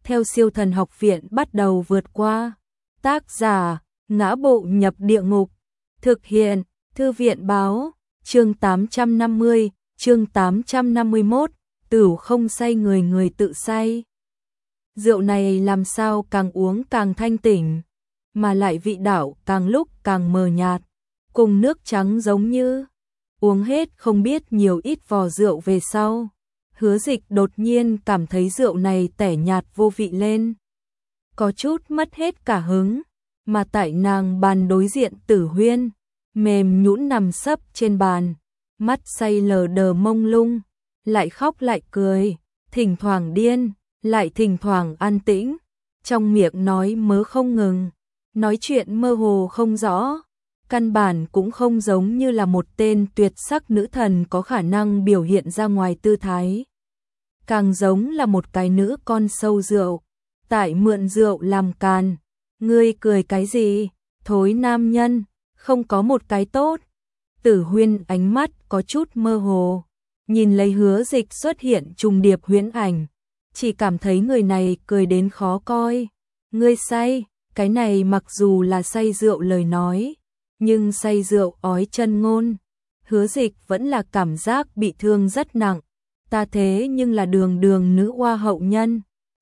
theo Siêu Thần Học Viện bắt đầu vượt qua. Tác giả: Ngã Bộ Nhập Địa Ngục. Thực hiện: Thư viện báo. Chương 850, chương 851, Tửu không say người người tự say. Rượu này làm sao càng uống càng thanh tỉnh, mà lại vị đạo càng lúc càng mờ nhạt, cùng nước trắng giống như. Uống hết không biết nhiều ít vò rượu về sau, Hứa Dịch đột nhiên cảm thấy rượu này tẻ nhạt vô vị lên, có chút mất hết cả hứng. Mà tại nàng bàn đối diện Tử Huyên, mềm nhũn nằm sấp trên bàn, mắt say lờ đờ mông lung, lại khóc lại cười, thỉnh thoảng điên, lại thỉnh thoảng an tĩnh, trong miệng nói mớ không ngừng, nói chuyện mơ hồ không rõ, căn bản cũng không giống như là một tên tuyệt sắc nữ thần có khả năng biểu hiện ra ngoài tư thái. Càng giống là một cái nữ con sâu rượu, tại mượn rượu làm càn. Ngươi cười cái gì, thối nam nhân, không có một cái tốt. Tử Huyên ánh mắt có chút mơ hồ, nhìn lấy Hứa Dịch xuất hiện trùng điệp huyễn ảnh, chỉ cảm thấy người này cười đến khó coi. Ngươi say, cái này mặc dù là say rượu lời nói, nhưng say rượu ói chân ngôn. Hứa Dịch vẫn là cảm giác bị thương rất nặng, ta thế nhưng là đường đường nữ oa hậu nhân,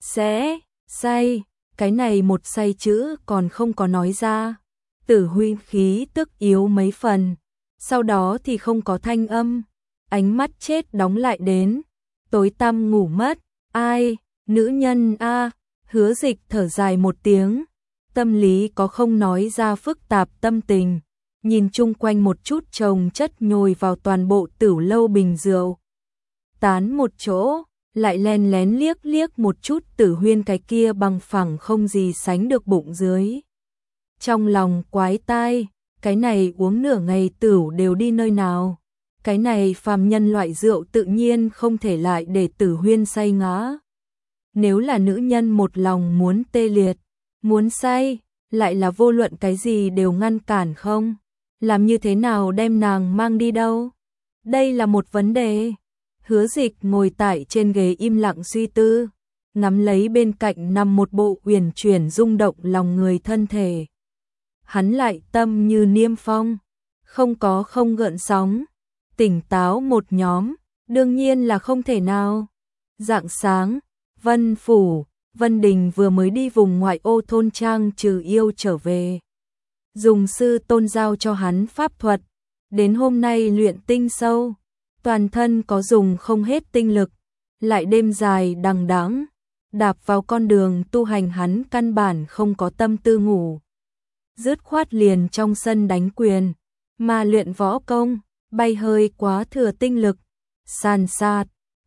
sẽ say. Cái này một say chữ còn không có nói ra. Tử Huyên khí tức yếu mấy phần, sau đó thì không có thanh âm, ánh mắt chết đóng lại đến, tối tăm ngủ mất. Ai, nữ nhân a. Hứa Dịch thở dài một tiếng, tâm lý có không nói ra phức tạp tâm tình, nhìn chung quanh một chút chồng chất nhồi vào toàn bộ Tửu lâu bình rượu. Tán một chỗ, lại len lén liếc liếc một chút Tử Huyên cái kia bằng phẳng không gì sánh được bụng dưới. Trong lòng quái tai, cái này uống nửa ngày tửu đều đi nơi nào. Cái này phàm nhân loại rượu tự nhiên không thể lại để Tử Huyên say ngã. Nếu là nữ nhân một lòng muốn tê liệt, muốn say, lại là vô luận cái gì đều ngăn cản không? Làm như thế nào đem nàng mang đi đâu? Đây là một vấn đề. Hứa Dịch ngồi tại trên ghế im lặng suy tư, nắm lấy bên cạnh nằm một bộ uyển chuyển rung động lòng người thân thể. Hắn lại tâm như niêm phong, không gợn sóng, tỉnh táo một nhóm, đương nhiên là không thể nào. Rạng sáng, Vân Phủ, Vân Đình vừa mới đi vùng ngoại ô thôn trang trừ yêu trở về. Dùng sư tôn giao cho hắn pháp thuật, đến hôm nay luyện tinh sâu. Toàn thân có dùng không hết tinh lực, lại đêm dài đằng đẵng, đạp vào con đường tu hành hắn căn bản không có tâm tư ngủ. Dứt khoát liền trong sân đánh quyền, mà luyện võ công, bay hơi quá thừa tinh lực. Sàn sạt,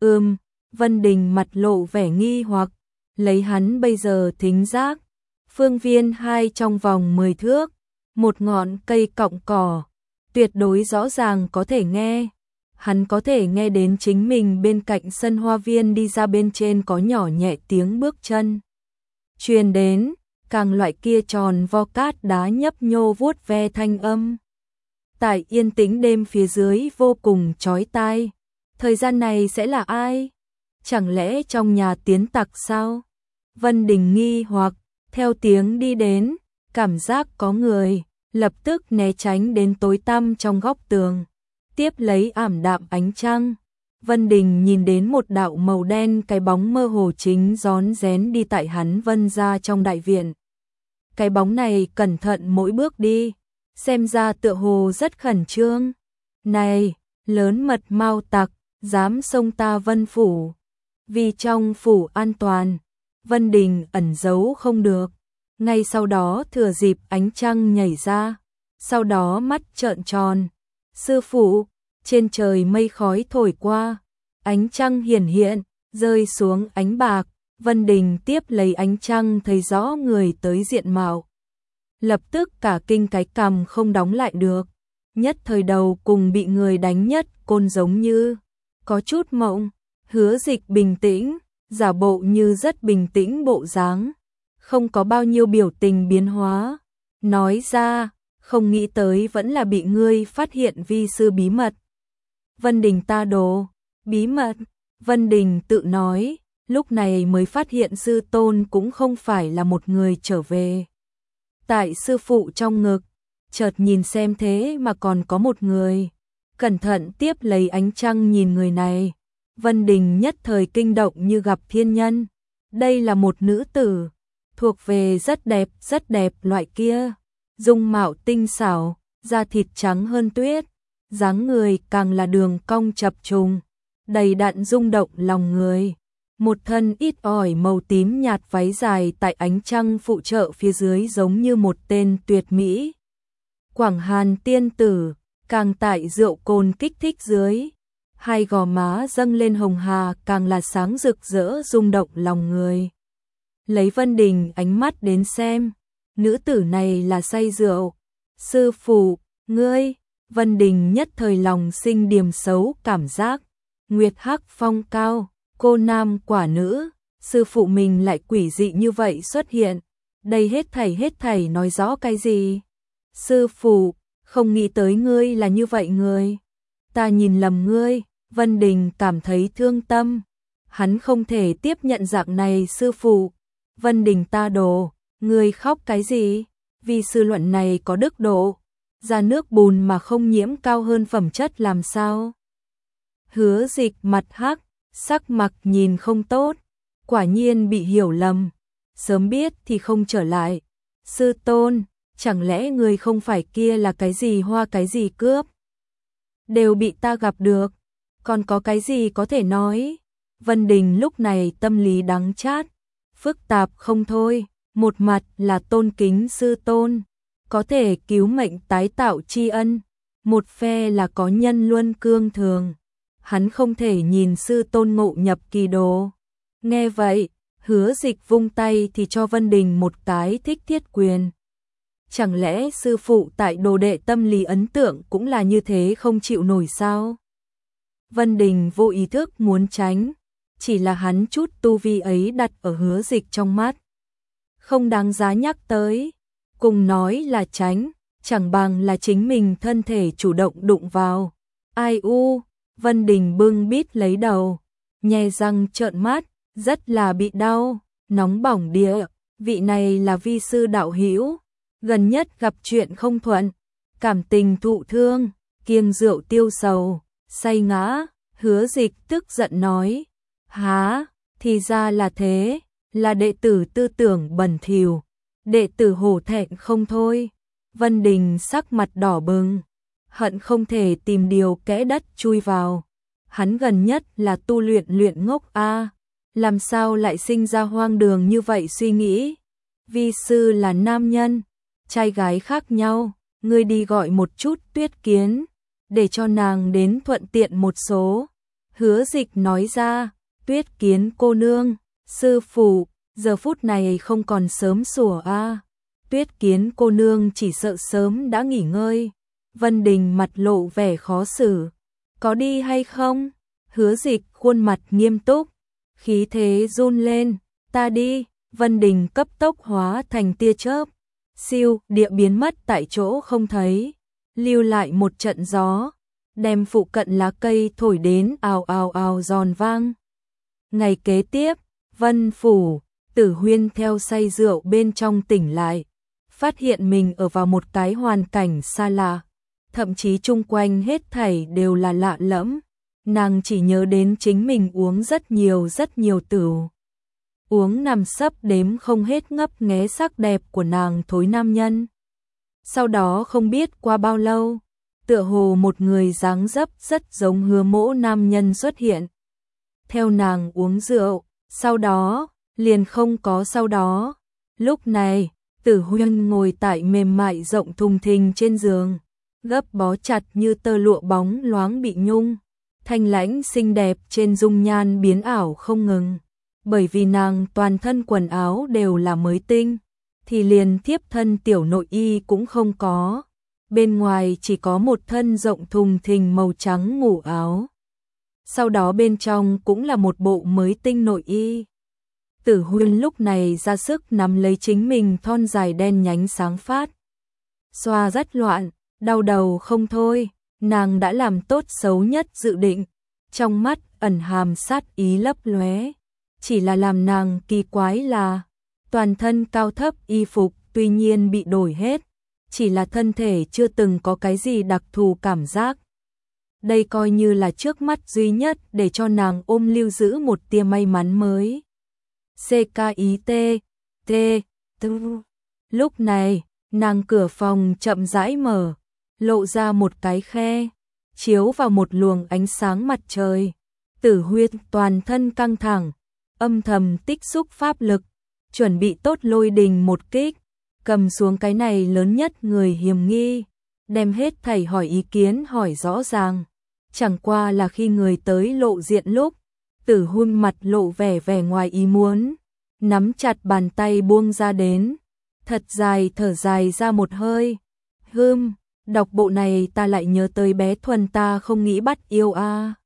Vân Đình mặt lộ vẻ nghi hoặc, lấy hắn bây giờ thính giác, phương viên 2 trong vòng 10 thước, một ngọn cây cọng cỏ, tuyệt đối rõ ràng có thể nghe. Hắn có thể nghe đến chính mình bên cạnh sân hoa viên đi ra bên trên có nhỏ nhẹ tiếng bước chân truyền đến, càng loại kia tròn vo cát đá nhấp nhô vuốt ve thanh âm. Tại yên tĩnh đêm phía dưới vô cùng chói tai. Thời gian này sẽ là ai? Chẳng lẽ trong nhà tiến tặc sao? Vân Đình nghi hoặc, theo tiếng đi đến, cảm giác có người, lập tức né tránh đến tối tăm trong góc tường. Tiếp lấy ảm đạm ánh trăng, Vân Đình nhìn đến một đạo màu đen cái bóng mơ hồ chính rón rén đi tại hắn Vân ra trong đại viện. Cái bóng này cẩn thận mỗi bước đi, xem ra tựa hồ rất khẩn trương. Này, lớn mật mau tặc, dám xông ta Vân Phủ. Vì trong phủ an toàn, Vân Đình ẩn giấu không được. Ngay sau đó thừa dịp ánh trăng nhảy ra, sau đó mắt trợn tròn. Sư phụ, trên trời mây khói thổi qua, ánh trăng hiển hiện, rơi xuống ánh bạc, Vân Đình tiếp lấy ánh trăng thấy rõ người tới diện mạo. Lập tức cả kinh cái cằm không đóng lại được, nhất thời đầu cùng bị người đánh nhất côn giống như, có chút mộng. Hứa Dịch bình tĩnh, giả bộ như rất bình tĩnh bộ dáng, không có bao nhiêu biểu tình biến hóa, nói ra, không nghĩ tới vẫn là bị ngươi phát hiện vi sư bí mật. Vân Đình ta đồ, bí mật, Vân Đình tự nói, lúc này mới phát hiện sư tôn cũng không phải là một người trở về. Tại sư phụ trong ngực, chợt nhìn xem thế mà còn có một người. Cẩn thận tiếp lấy ánh trăng nhìn người này. Vân Đình nhất thời kinh động như gặp thiên nhân. Đây là một nữ tử, thuộc về rất đẹp loại kia. Dung mạo tinh xảo, da thịt trắng hơn tuyết, dáng người càng là đường cong chập trùng, đầy đặn rung động lòng người. Một thân ít ỏi màu tím nhạt váy dài tại ánh trăng phụ trợ phía dưới giống như một tên tuyệt mỹ. Quảng Hàn tiên tử, càng tại rượu cồn kích thích dưới, hai gò má dâng lên hồng hà càng là sáng rực rỡ rung động lòng người. Lấy Vân Đình ánh mắt đến xem, nữ tử này là say rượu. Sư phụ, ngươi, Vân Đình nhất thời lòng sinh điềm xấu cảm giác. Nguyệt hắc phong cao, cô nam quả nữ, sư phụ mình lại quỷ dị như vậy xuất hiện. Đây hết thảy nói rõ cái gì? Sư phụ, không nghĩ tới ngươi là như vậy người. Ta nhìn lầm ngươi, Vân Đình cảm thấy thương tâm. Hắn không thể tiếp nhận dạng này sư phụ. Vân Đình ta đồ, ngươi khóc cái gì? Vì sư luận này có đức độ, ra nước bùn mà không nhiễm cao hơn phẩm chất làm sao? Hứa Dịch mặt hắc, sắc mặt nhìn không tốt, quả nhiên bị hiểu lầm. Sớm biết thì không trở lại. Sư tôn, chẳng lẽ người không phải kia là cái gì hoa cái gì cướp? Đều bị ta gặp được, còn có cái gì có thể nói? Vân Đình lúc này tâm lý đắng chát, phức tạp không thôi. Một mặt là tôn kính sư tôn, có thể cứu mệnh tái tạo tri ân. Một phe là có nhân luân cương thường. Hắn không thể nhìn sư tôn ngộ nhập kỳ đồ. Nghe vậy, Hứa Dịch vung tay thì cho Vân Đình một cái thích thiết quyền. Chẳng lẽ sư phụ tại đồ đệ tâm lý ấn tượng cũng là như thế không chịu nổi sao? Vân Đình vô ý thức muốn tránh, chỉ là hắn chút tu vi ấy đặt ở Hứa Dịch trong mắt. Không đáng giá nhắc tới, cùng nói là tránh, chẳng bằng là chính mình thân thể chủ động đụng vào. Ai u, Vân Đình bưng bít lấy đầu, nhe răng trợn mắt, rất là bị đau, nóng bỏng địa, vị này là vi sư đạo hữu, gần nhất gặp chuyện không thuận, cảm tình thụ thương, kiêng rượu tiêu sầu, say ngã. Hứa Dịch tức giận nói, há, thì ra là thế, là đệ tử tư tưởng bẩn thỉu, đệ tử hổ thẹn không thôi. Vân Đình sắc mặt đỏ bừng, hận không thể tìm điều kẽ đất chui vào. Hắn gần nhất là tu luyện ngốc a, làm sao lại sinh ra hoang đường như vậy suy nghĩ? Vi sư là nam nhân, trai gái khác nhau, ngươi đi gọi một chút Tuyết Kiến, để cho nàng đến thuận tiện một số. Hứa Dịch nói ra, Tuyết Kiến cô nương, sư phụ, giờ phút này không còn sớm sủa a. Tuyết Kiến cô nương chỉ sợ sớm đã nghỉ ngơi. Vân Đình mặt lộ vẻ khó xử, có đi hay không? Hứa Dịch khuôn mặt nghiêm túc, khí thế run lên, ta đi. Vân Đình cấp tốc hóa thành tia chớp, siêu địa biến mất tại chỗ không thấy, lưu lại một trận gió, đem phụ cận lá cây thổi đến ào ào ào giòn vang. Ngày kế tiếp, Vân phủ, Tử Huyên theo say rượu bên trong tỉnh lại, phát hiện mình ở vào một cái hoàn cảnh xa lạ, thậm chí chung quanh hết thảy đều là lạ lẫm. Nàng chỉ nhớ đến chính mình uống rất nhiều tửu. Uống nằm sấp đếm không hết ngấp nghé sắc đẹp của nàng thối nam nhân. Sau đó không biết qua bao lâu, tựa hồ một người dáng dấp rất giống Hứa Mỗ nam nhân xuất hiện. Theo nàng uống rượu, sau đó, liền không có sau đó. Lúc này, Tử Huyên ngồi tại mềm mại rộng thùng thình trên giường, gấp bó chặt như tơ lụa bóng loáng bị nhung. Thanh lãnh xinh đẹp trên dung nhan biến ảo không ngừng, bởi vì nàng toàn thân quần áo đều là mới tinh, thì liền thiếp thân tiểu nội y cũng không có, bên ngoài chỉ có một thân rộng thùng thình màu trắng ngủ áo. Sau đó bên trong cũng là một bộ mới tinh nội y. Tử Huyên lúc này ra sức nắm lấy chính mình thon dài đen nhánh sáng phát. Xoa rất loạn, đau đầu không thôi. Nàng đã làm tốt xấu nhất dự định, trong mắt ẩn hàm sát ý lấp lóe, chỉ là làm nàng kỳ quái là toàn thân cao thấp y phục tuy nhiên bị đổi hết, chỉ là thân thể chưa từng có cái gì đặc thù cảm giác. Đây coi như là trước mắt duy nhất để cho nàng ôm lưu giữ một tia may mắn mới. CKIT Lúc này, nàng cửa phòng chậm rãi mở, lộ ra một cái khe, chiếu vào một luồng ánh sáng mặt trời. Tử Huyên toàn thân căng thẳng, âm thầm tích xúc pháp lực, chuẩn bị tốt lôi đình một kích, cầm xuống cái này lớn nhất người hiểm nghi, đem hết thảy hỏi ý kiến hỏi rõ ràng. Chẳng qua là khi người tới lộ diện lúc, Tử Huyên mặt lộ vẻ ngoài ý muốn, nắm chặt bàn tay buông ra đến, thật dài thở dài ra một hơi. Đọc bộ này ta lại nhớ tới bé Thuần ta không nghĩ bắt yêu a.